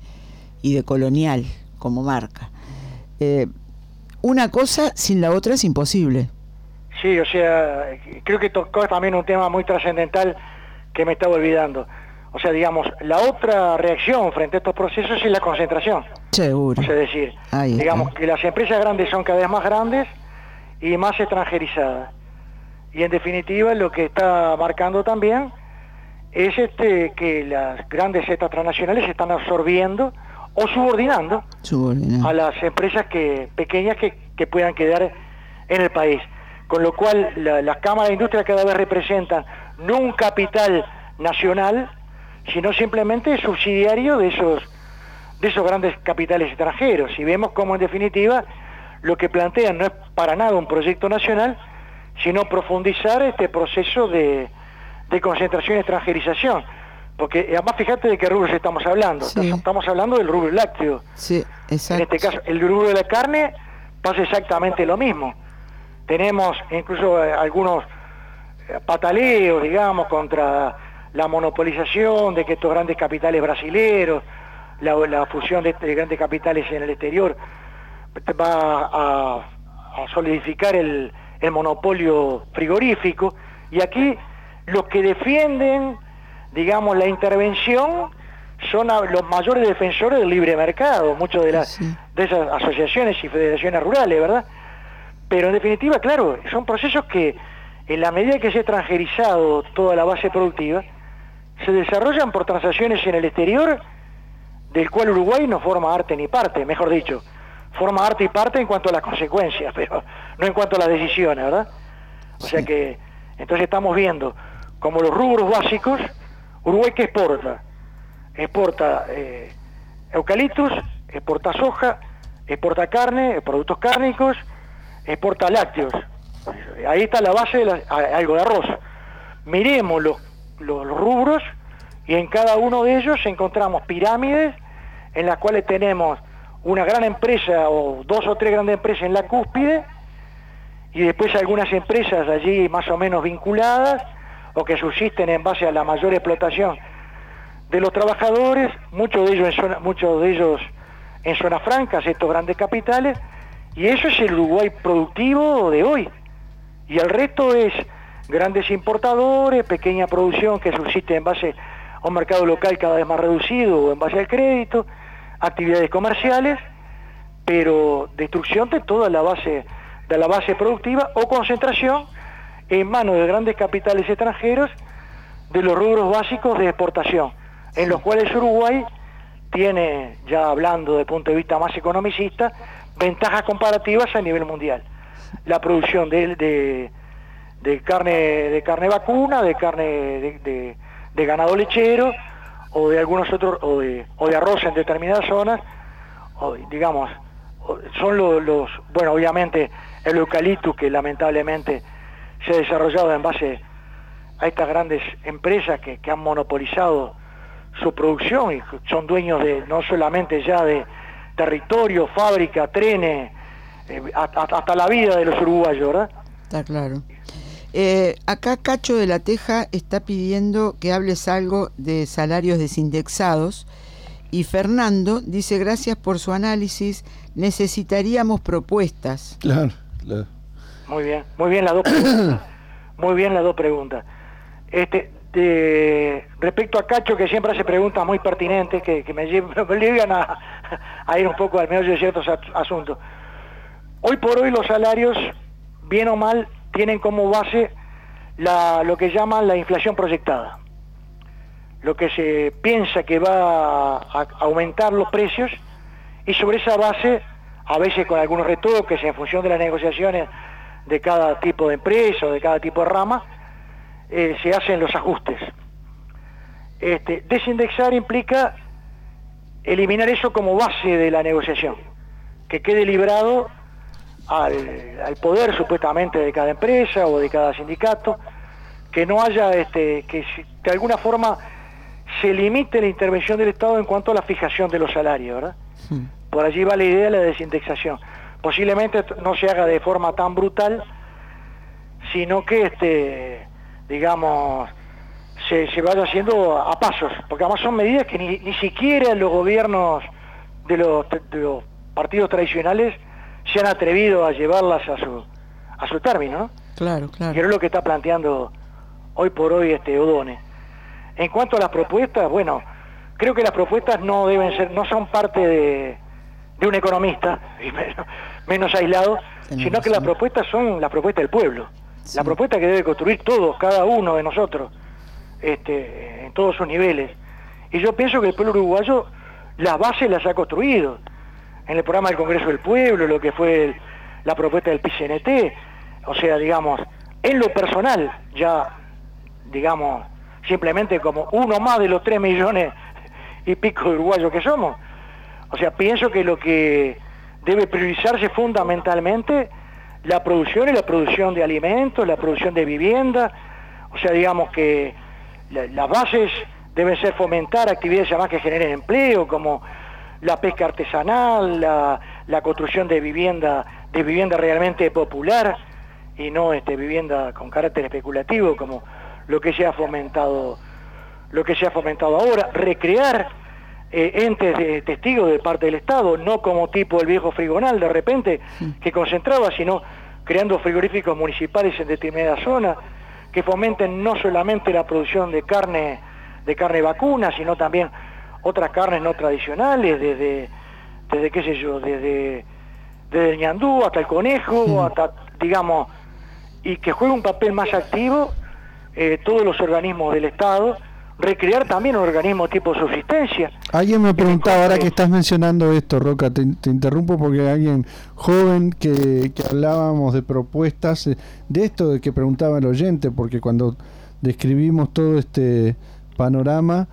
y de Colonial como marca. Eh, una cosa sin la otra es imposible. Sí, o sea, creo que tocó también un tema muy trascendental que me estaba olvidando. O sea, digamos, la otra reacción frente a estos procesos es la concentración. Seguro. O sea, es decir, Ahí digamos está. que las empresas grandes son cada vez más grandes y más extranjerizadas. Y en definitiva lo que está marcando también es este que las grandes zetas transnacionales están absorbiendo o subordinando, subordinando. a las empresas que pequeñas que, que puedan quedar en el país. Con lo cual la, las cámaras de industria cada vez representan no un capital nacional, sino simplemente subsidiario de esos, de esos grandes capitales extranjeros. Y vemos cómo en definitiva lo que plantean no es para nada un proyecto nacional, sino profundizar este proceso de, de concentración y extranjerización. Porque además fíjate de qué rubros estamos hablando. Sí. Estamos hablando del rubro lácteo. Sí, exacto. En este caso, el rubro de la carne pasa exactamente lo mismo. Tenemos incluso eh, algunos eh, pataleos, digamos, contra la monopolización de que estos grandes capitales brasileros, la, la fusión de, de grandes capitales en el exterior, va a, a solidificar el, el monopolio frigorífico. Y aquí los que defienden, digamos, la intervención son a, los mayores defensores del libre mercado, muchos de, las, sí. de esas asociaciones y federaciones rurales, ¿verdad? Pero en definitiva, claro, son procesos que en la medida que se ha extranjerizado toda la base productiva, se desarrollan por transacciones en el exterior, del cual Uruguay no forma arte ni parte, mejor dicho, forma arte y parte en cuanto a las consecuencias, pero no en cuanto a las decisiones, ¿verdad? O sea que, entonces estamos viendo como los rubros básicos, Uruguay ¿qué exporta? Exporta eh, eucaliptus, exporta soja, exporta carne, productos cárnicos, exporta lácteos. Ahí está la base de la, algo de arroz. Miremos los, los rubros y en cada uno de ellos encontramos pirámides en las cuales tenemos una gran empresa o dos o tres grandes empresas en la cúspide y después algunas empresas allí más o menos vinculadas o que subsisten en base a la mayor explotación de los trabajadores, muchos de ellos en zona, muchos de ellos en zonas francas, estos grandes capitales, y eso es el Uruguay productivo de hoy. Y el resto es grandes importadores, pequeña producción que subsiste en base a un mercado local cada vez más reducido o en base al crédito, actividades comerciales, pero destrucción de toda la base de la base productiva o concentración en manos de grandes capitales extranjeros de los rubros básicos de exportación, en los cuales Uruguay tiene, ya hablando desde el punto de vista más economicista, ventajas comparativas a nivel mundial. La producción de, de, de carne de carne vacuna, de carne de, de, de ganado lechero, o de algunos otros, o de, o de arroz en determinadas zonas, o, digamos, son los, los, bueno, obviamente el eucaliptus, que lamentablemente se ha desarrollado en base a estas grandes empresas que, que han monopolizado su producción y son dueños de no solamente ya de territorio, fábrica, trenes, eh, hasta, hasta la vida de los uruguayos, ¿verdad? Está claro. Eh, acá Cacho de la Teja está pidiendo que hables algo de salarios desindexados y Fernando dice gracias por su análisis, necesitaríamos propuestas. Claro, claro. Muy bien, muy bien las dos preguntas. Muy bien las dos preguntas. Este, de, respecto a Cacho, que siempre hace preguntas muy pertinentes, que, que me, llevan, me llevan a, a ir un poco al meollo de ciertos asuntos. Hoy por hoy los salarios, bien o mal, tienen como base la, lo que llaman la inflación proyectada. Lo que se piensa que va a aumentar los precios y sobre esa base, a veces con algunos retoques en función de las negociaciones de cada tipo de empresa o de cada tipo de rama, eh, se hacen los ajustes. Este, desindexar implica eliminar eso como base de la negociación, que quede librado al, al poder supuestamente de cada empresa o de cada sindicato, que no haya, este, que de alguna forma se limite la intervención del Estado en cuanto a la fijación de los salarios, ¿verdad? Sí. Por allí va la idea de la desindexación. Posiblemente no se haga de forma tan brutal, sino que, este, digamos, se, se vaya haciendo a pasos, porque además son medidas que ni, ni siquiera los gobiernos de los, de los partidos tradicionales se han atrevido a llevarlas a su a su término, ¿no? Claro, claro. Y es lo que está planteando hoy por hoy este Odone. En cuanto a las propuestas, bueno, creo que las propuestas no deben ser, no son parte de, de un economista, menos, menos aislado, Tenemos sino que razón. Las propuestas son las propuestas del pueblo, sí. La propuesta que debe construir todos, cada uno de nosotros, este, en todos sus niveles. Y yo pienso que el pueblo uruguayo las bases las ha construido. En el programa del Congreso del Pueblo, lo que fue el, la propuesta del P C N T, o sea, digamos, en lo personal, ya, digamos, simplemente como uno más de los tres millones y pico de uruguayos que somos. O sea, pienso que lo que debe priorizarse fundamentalmente la producción y la producción de alimentos, la producción de vivienda, o sea, digamos que la, las bases deben ser fomentar actividades además que generen empleo, como la pesca artesanal, la, la construcción de vivienda, de vivienda realmente popular y no este, vivienda con carácter especulativo, como lo que se ha fomentado, lo que se ha fomentado ahora, recrear eh, entes de testigos de parte del Estado, no como tipo el viejo frigonal de repente, que concentraba, sino creando frigoríficos municipales en determinadas zonas, que fomenten no solamente la producción de carne, de carne vacuna, sino también otras carnes no tradicionales, desde, desde qué sé yo, desde, desde el ñandú hasta el conejo, hasta digamos, y que juegue un papel más activo eh, todos los organismos del Estado, recrear también un organismo tipo subsistencia. Alguien me preguntaba, ahora que estás mencionando esto, Roca, te, te interrumpo porque alguien joven que, que hablábamos de propuestas, de esto de que preguntaba el oyente, porque cuando describimos todo este panorama,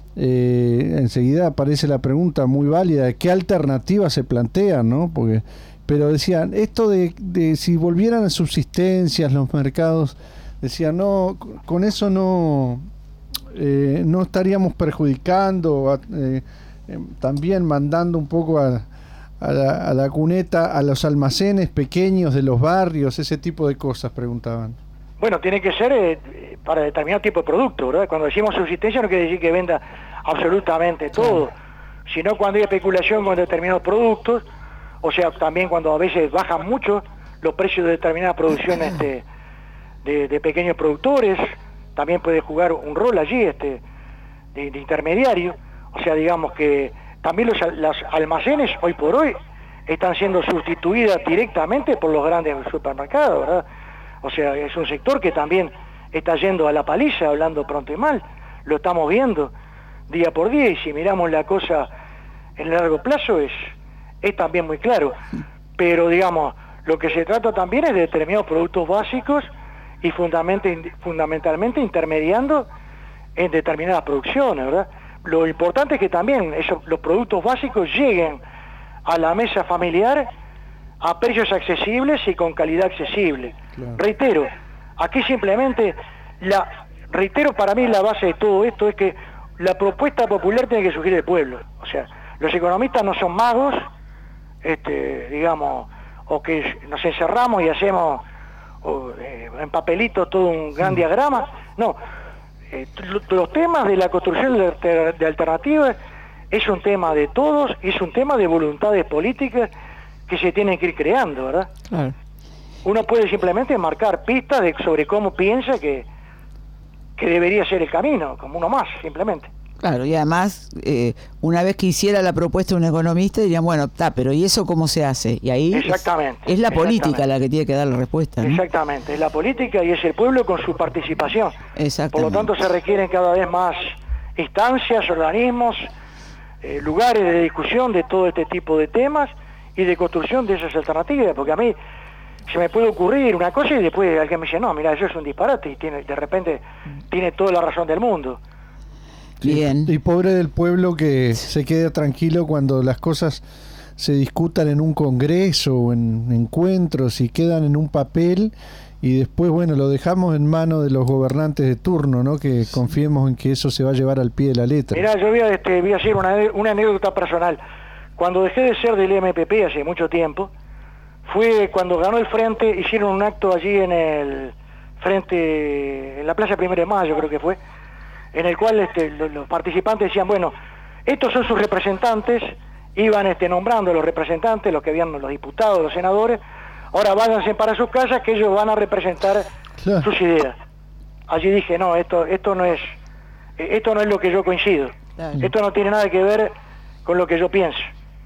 eh, enseguida aparece la pregunta muy válida de qué alternativas se plantean, ¿no? Porque, pero decían, esto de, de si volvieran a subsistencias los mercados, decían, no, con eso no... Eh, no estaríamos perjudicando, eh, eh, también mandando un poco a, a, la, a la cuneta a los almacenes pequeños de los barrios, ese tipo de cosas, preguntaban. Bueno, tiene que ser eh, para determinado tipo de producto, ¿verdad? Cuando decimos subsistencia no quiere decir que venda absolutamente todo, claro, sino cuando hay especulación con determinados productos, o sea, también cuando a veces bajan mucho los precios de determinadas producciones de, de, de pequeños productores, también puede jugar un rol allí este de, de intermediario. O sea, digamos que también los, los almacenes hoy por hoy están siendo sustituidas directamente por los grandes supermercados, ¿verdad? O sea, es un sector que también está yendo a la paliza, hablando pronto y mal, lo estamos viendo día por día, y si miramos la cosa en el largo plazo es, es también muy claro. Pero digamos, lo que se trata también es de determinados productos básicos y fundamentalmente, fundamentalmente intermediando en determinadas producciones, ¿verdad? Lo importante es que también esos, los productos básicos lleguen a la mesa familiar a precios accesibles y con calidad accesible. Claro. Reitero, aquí simplemente, la reitero para mí la base de todo esto es que la propuesta popular tiene que surgir del pueblo. O sea, los economistas no son magos, este, digamos, o que nos encerramos y hacemos o, eh, en papelito todo un gran diagrama. No, eh, los temas de la construcción de, de alternativas es un tema de todos y es un tema de voluntades políticas que se tienen que ir creando, ¿verdad? Claro. Uno puede simplemente marcar pistas de, sobre cómo piensa que, que debería ser el camino, como uno más, simplemente. Claro, y además, eh, una vez que hiciera la propuesta un economista, dirían, bueno, está, pero ¿y eso cómo se hace? Y ahí exactamente, es, es la política la que tiene que dar la respuesta, ¿no? Exactamente, es la política y es el pueblo con su participación. Exactamente. Por lo tanto, se requieren cada vez más instancias, organismos, eh, lugares de discusión de todo este tipo de temas y de construcción de esas alternativas, porque a mí se me puede ocurrir una cosa y después alguien me dice, no, mira, eso es un disparate, y tiene, de repente tiene toda la razón del mundo. Bien. Y, y pobre del pueblo que se quede tranquilo cuando las cosas se discutan en un congreso o en encuentros y quedan en un papel y después, bueno, lo dejamos en manos de los gobernantes de turno, ¿no? Que confiemos en que eso se va a llevar al pie de la letra. Mira, yo voy a, este, voy a hacer una, una anécdota personal. Cuando dejé de ser del M P P hace mucho tiempo, fue cuando ganó el Frente, hicieron un acto allí en el Frente, en la Plaza Primero de Mayo creo que fue, en el cual este, los, los participantes decían, bueno, estos son sus representantes, iban este, nombrando los representantes, los que habían los diputados, los senadores, ahora váyanse para sus casas que ellos van a representar claro. sus ideas. Allí dije, no, esto esto no es esto no es lo que yo coincido, claro. Esto no tiene nada que ver con lo que yo pienso.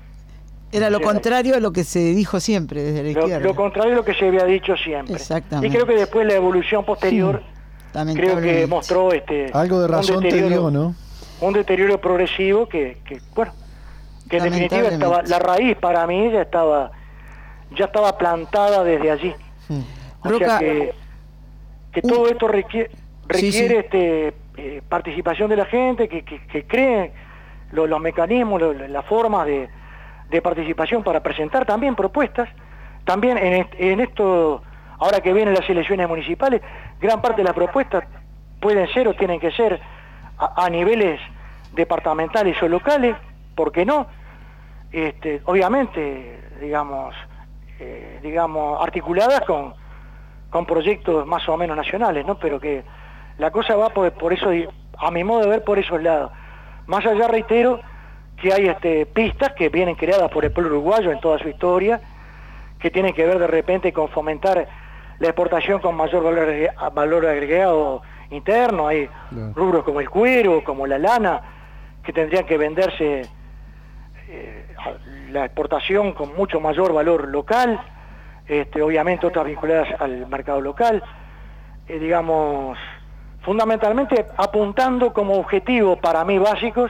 Era lo contrario a lo que se dijo siempre desde la izquierda. Lo, lo contrario a lo que se había dicho siempre. Exactamente. Y creo que después la evolución posterior sí, creo que mostró este algo de razón te dio, ¿no? Un deterioro progresivo que, que bueno, que en definitiva estaba, la raíz para mí ya estaba ya estaba plantada desde allí. Sí. O Roca, sea que, que uh, todo esto requiere, requiere sí, sí. este eh, participación de la gente, que, que, que cree lo, los mecanismos, lo, las formas de de participación para presentar también propuestas. También en, en esto, ahora que vienen las elecciones municipales, gran parte de las propuestas pueden ser o tienen que ser a, a niveles departamentales o locales, ¿por qué no? Este, obviamente, digamos, eh, digamos, articuladas con, con proyectos más o menos nacionales, ¿no? Pero que la cosa va por, por eso, a mi modo de ver, por esos lados. Más allá, reitero, que hay este, pistas que vienen creadas por el pueblo uruguayo en toda su historia, que tienen que ver de repente con fomentar la exportación con mayor valor, valor agregado interno. Hay claro. rubros como el cuero, como la lana, que tendrían que venderse eh, la exportación con mucho mayor valor local. este, obviamente otras vinculadas al mercado local, eh, digamos, fundamentalmente apuntando como objetivo para mí básicos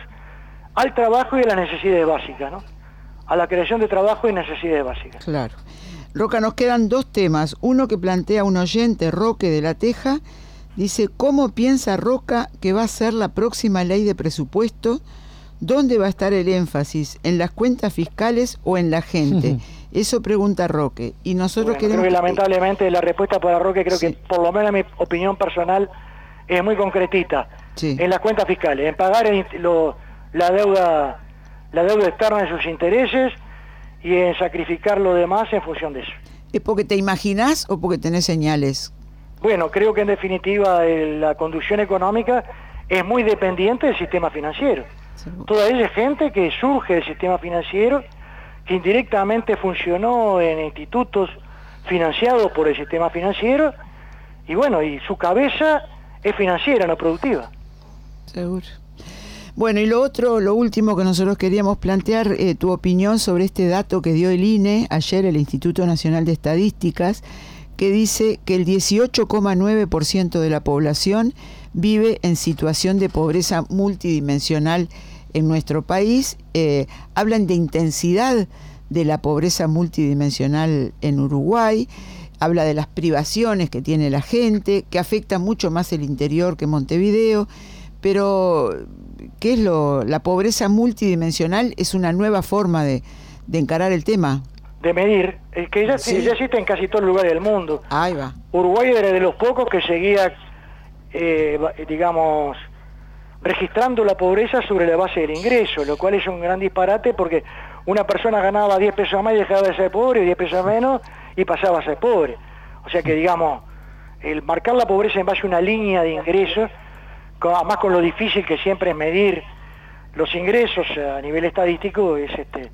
al trabajo y a las necesidades básicas, ¿no? A la creación de trabajo y necesidades básicas. Claro. Roca, nos quedan dos temas. Uno que plantea un oyente, Roque de La Teja, dice, ¿cómo piensa Roca que va a ser la próxima ley de presupuesto? ¿Dónde va a estar el énfasis? ¿En las cuentas fiscales o en la gente? Eso pregunta Roque. Y nosotros bueno, queremos... Creo que lamentablemente la respuesta para Roque, creo sí. que por lo menos en mi opinión personal, es muy concretita. Sí. En las cuentas fiscales, en pagar el, lo, la deuda la deuda externa de sus intereses y en sacrificar lo demás en función de eso. ¿Es porque te imaginás o porque tenés señales? Bueno, creo que en definitiva el, la conducción económica es muy dependiente del sistema financiero. Seguro. Toda esa gente que surge del sistema financiero, que indirectamente funcionó en institutos financiados por el sistema financiero, y bueno, y su cabeza es financiera, no productiva. Seguro. Bueno, y lo otro, lo último que nosotros queríamos plantear, eh, tu opinión sobre este dato que dio el I N E ayer, el Instituto Nacional de Estadísticas, que dice que el dieciocho coma nueve por ciento de la población vive en situación de pobreza multidimensional en nuestro país. Eh, hablan de intensidad de la pobreza multidimensional en Uruguay, habla de las privaciones que tiene la gente, que afecta mucho más el interior que Montevideo, pero ¿qué es lo? La pobreza multidimensional es una nueva forma de, de encarar el tema. De medir, es que ya, sí. ya existe en casi todos los lugares del mundo. Ahí va. Uruguay era de los pocos que seguía, eh, digamos, registrando la pobreza sobre la base del ingreso, lo cual es un gran disparate porque una persona ganaba diez pesos más y dejaba de ser pobre, diez pesos menos y pasaba a ser pobre. O sea que, digamos, el marcar la pobreza en base a una línea de ingresos, además con lo difícil que siempre es medir los ingresos a nivel estadístico, es este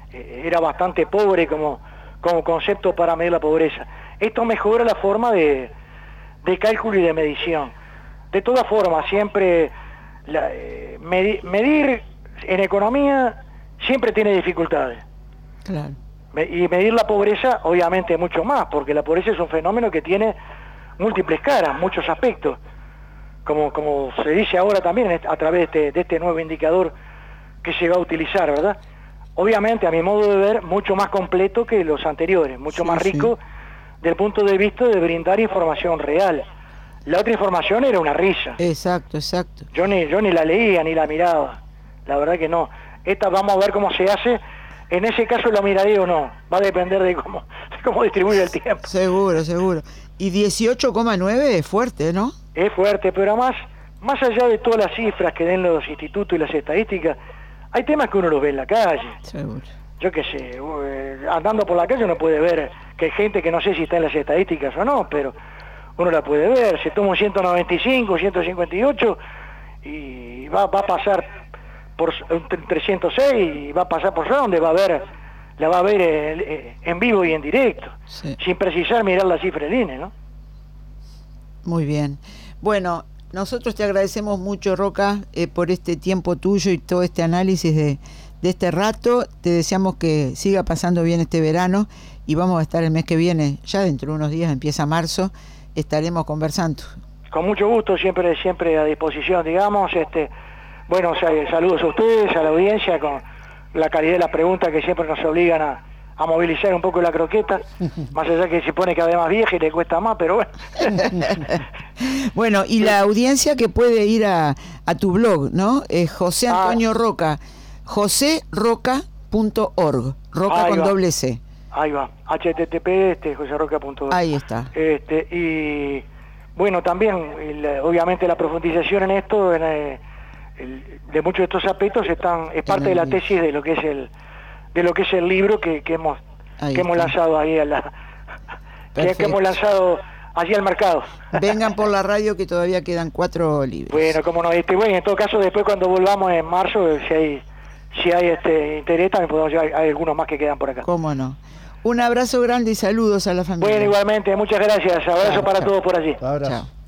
era bastante pobre como, como concepto para medir la pobreza. Esto mejora la forma de, de cálculo y de medición. De todas formas, siempre la, eh, medir, medir en economía siempre tiene dificultades. Claro. Y medir la pobreza, obviamente, mucho más, porque la pobreza es un fenómeno que tiene múltiples caras, muchos aspectos. Como, como se dice ahora también a través de este, de este nuevo indicador que se va a utilizar, ¿verdad? Obviamente, a mi modo de ver, mucho más completo que los anteriores, mucho sí, más rico sí. Del punto de vista de brindar información real. La otra información era una risa. Exacto, exacto. Yo ni, yo ni la leía, ni la miraba. La verdad que no. Esta vamos a ver cómo se hace. En ese caso lo miraré o no. Va a depender de cómo, de cómo distribuir el tiempo. Seguro, seguro. Y dieciocho coma nueve es fuerte, ¿no? Es fuerte, pero más, más allá de todas las cifras que den los institutos y las estadísticas, hay temas que uno los ve en la calle. Seguro. Yo qué sé, eh, andando por la calle uno puede ver que hay gente que no sé si está en las estadísticas o no, pero uno la puede ver. Se toma un ciento noventa y cinco, ciento cincuenta y ocho y va, va a pasar por un trescientos seis y va a pasar por donde va a ver, la va a ver en, en vivo y en directo, sí. Sin precisar mirar la cifra del I N E, ¿no? Muy bien. Bueno, nosotros te agradecemos mucho, Roca, eh, por este tiempo tuyo y todo este análisis de, de este rato. Te deseamos que siga pasando bien este verano y vamos a estar el mes que viene, ya dentro de unos días, empieza marzo, estaremos conversando. Con mucho gusto, siempre siempre a disposición, digamos. este Bueno, o sea, saludos a ustedes, a la audiencia, con la calidad de las preguntas que siempre nos obligan a, a movilizar un poco la croqueta, más allá que se pone cada vez más vieja y le cuesta más, pero bueno. Bueno, y la audiencia que puede ir a, a tu blog, ¿no? Es José Antonio ah. Roca, josé roca punto org, Roca con va. doble C. Ahí va, H T T P, este, josé roca punto org. Ahí está. Este, y bueno, también, el, obviamente la profundización en esto, en, eh, el, de muchos de estos aspectos, están es parte de la tesis de lo que es el de lo que es el libro que, que hemos ahí que está. hemos lanzado ahí a la que, que hemos lanzado allí al mercado. Vengan por la radio que todavía quedan cuatro libros. Bueno, como no, este, bueno, en todo caso después cuando volvamos en marzo, si hay si hay este interés también podemos llevar, hay algunos más que quedan por acá. Cómo no. Un abrazo grande y saludos a la familia. Bueno, igualmente, muchas gracias. Abrazo chao, para chao. todos por allí. Abrazo. Chao.